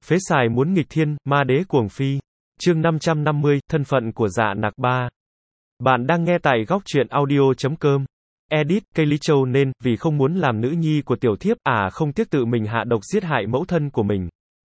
Phế xài muốn nghịch thiên, ma đế cuồng phi. Chương 550, thân phận của Dạ Nặc 3. Bạn đang nghe tại góc truyện audio.com. Edit, Cây Lý Châu nên, vì không muốn làm nữ nhi của tiểu thiếp, không tiếc tự mình hạ độc giết hại mẫu thân của mình.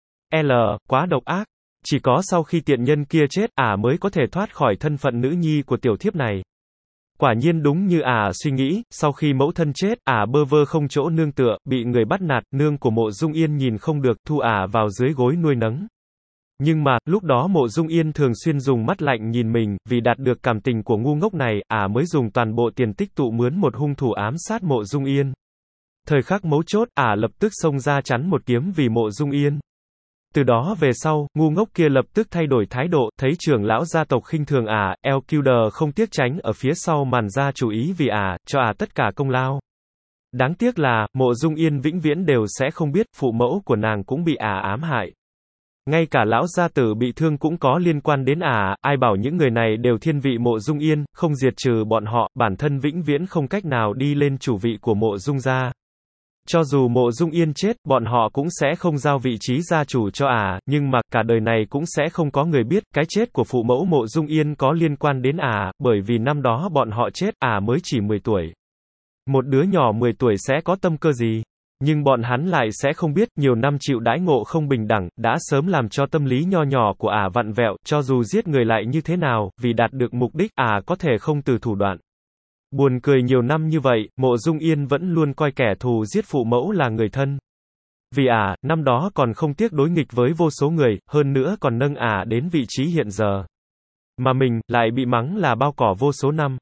Quá độc ác. Chỉ có sau khi tiện nhân kia chết, mới có thể thoát khỏi thân phận nữ nhi của tiểu thiếp này. Quả nhiên đúng như suy nghĩ, sau khi mẫu thân chết, bơ vơ không chỗ nương tựa, bị người bắt nạt, nương của Mộ Dung Yên nhìn không được, thu vào dưới gối nuôi nấng. Nhưng mà, lúc đó Mộ Dung Yên thường xuyên dùng mắt lạnh nhìn mình, vì đạt được cảm tình của ngu ngốc này, mới dùng toàn bộ tiền tích tụ mướn một hung thủ ám sát Mộ Dung Yên. Thời khắc mấu chốt, lập tức xông ra chắn một kiếm vì Mộ Dung Yên. Từ đó về sau, ngu ngốc kia lập tức thay đổi thái độ, thấy trưởng lão gia tộc khinh thường Elquidor không tiếc tránh ở phía sau màn ra chủ ý vì cho tất cả công lao. Đáng tiếc là, Mộ Dung Yên vĩnh viễn đều sẽ không biết, phụ mẫu của nàng cũng bị ám hại. Ngay cả lão gia tử bị thương cũng có liên quan đến ai bảo những người này đều thiên vị Mộ Dung Yên, không diệt trừ bọn họ, bản thân vĩnh viễn không cách nào đi lên chủ vị của Mộ Dung gia. Cho dù Mộ Dung Yên chết, bọn họ cũng sẽ không giao vị trí gia chủ cho nhưng mà, cả đời này cũng sẽ không có người biết, cái chết của phụ mẫu Mộ Dung Yên có liên quan đến bởi vì năm đó bọn họ chết, mới chỉ 10 tuổi. Một đứa nhỏ 10 tuổi sẽ có tâm cơ gì? Nhưng bọn hắn lại sẽ không biết, nhiều năm chịu đãi ngộ không bình đẳng, đã sớm làm cho tâm lý nho nhỏ của vặn vẹo, cho dù giết người lại như thế nào, vì đạt được mục đích, có thể không từ thủ đoạn. Buồn cười nhiều năm như vậy, Mộ Dung Yên vẫn luôn coi kẻ thù giết phụ mẫu là người thân. Vì năm đó còn không tiếc đối nghịch với vô số người, hơn nữa còn nâng đến vị trí hiện giờ. Mà mình, lại bị mắng là bao cỏ vô số năm.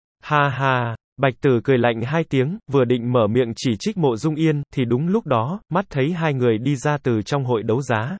Ha ha, Bạch Tử cười lạnh hai tiếng, vừa định mở miệng chỉ trích Mộ Dung Yên, thì đúng lúc đó, mắt thấy hai người đi ra từ trong hội đấu giá.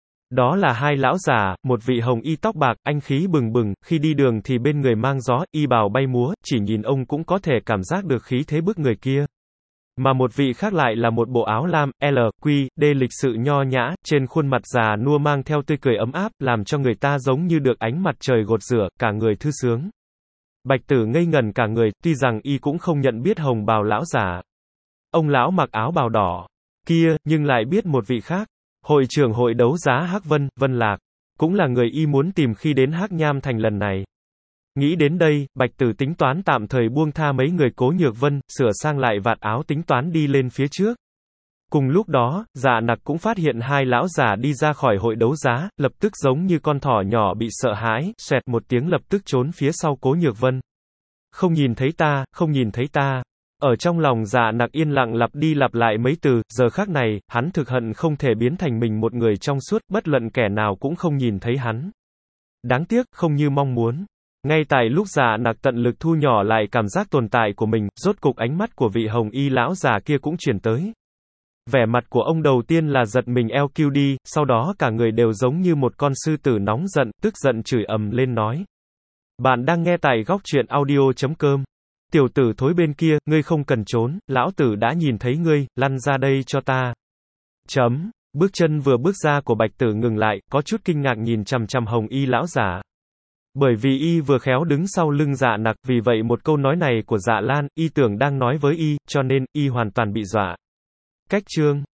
Đó là hai lão già, một vị hồng y tóc bạc, anh khí bừng bừng, khi đi đường thì bên người mang gió, y bào bay múa, chỉ nhìn ông cũng có thể cảm giác được khí thế bức người kia. Mà một vị khác lại là một bộ áo lam, LQD lịch sự nho nhã, trên khuôn mặt già nua mang theo tươi cười ấm áp, làm cho người ta giống như được ánh mặt trời gột rửa, cả người thư sướng. Bạch Tử ngây ngẩn cả người, tuy rằng y cũng không nhận biết hồng bào lão già. Ông lão mặc áo bào đỏ kia, nhưng lại biết một vị khác. Hội trưởng hội đấu giá Hắc Vân, Vân Lạc, cũng là người y muốn tìm khi đến Hắc Nham Thành lần này. Nghĩ đến đây, Bạch Tử tính toán tạm thời buông tha mấy người Cố Nhược Vân, sửa sang lại vạt áo tính toán đi lên phía trước. Cùng lúc đó, Dạ Nặc cũng phát hiện hai lão già đi ra khỏi hội đấu giá, lập tức giống như con thỏ nhỏ bị sợ hãi, xoẹt một tiếng lập tức trốn phía sau Cố Nhược Vân. Không nhìn thấy ta, không nhìn thấy ta. Ở trong lòng Dạ Nặc yên lặng lặp đi lặp lại mấy từ, giờ khắc này, hắn thực hận không thể biến thành mình một người trong suốt, bất luận kẻ nào cũng không nhìn thấy hắn. Đáng tiếc, không như mong muốn. Ngay tại lúc Dạ Nặc tận lực thu nhỏ lại cảm giác tồn tại của mình, rốt cục ánh mắt của vị hồng y lão già kia cũng chuyển tới. Vẻ mặt của ông đầu tiên là giật mình LQD, sau đó cả người đều giống như một con sư tử nóng giận, tức giận chửi ầm lên nói. Bạn đang nghe tại góc truyện audio.com. Tiểu tử thối bên kia, ngươi không cần trốn, lão tử đã nhìn thấy ngươi, lăn ra đây cho ta. Bước chân vừa bước ra của Bạch Tử ngừng lại, có chút kinh ngạc nhìn chằm chằm hồng y lão giả. Bởi vì y vừa khéo đứng sau lưng Dạ Nặc, vì vậy một câu nói này của Dạ Lan, y tưởng đang nói với y, cho nên, y hoàn toàn bị dọa. Cách chương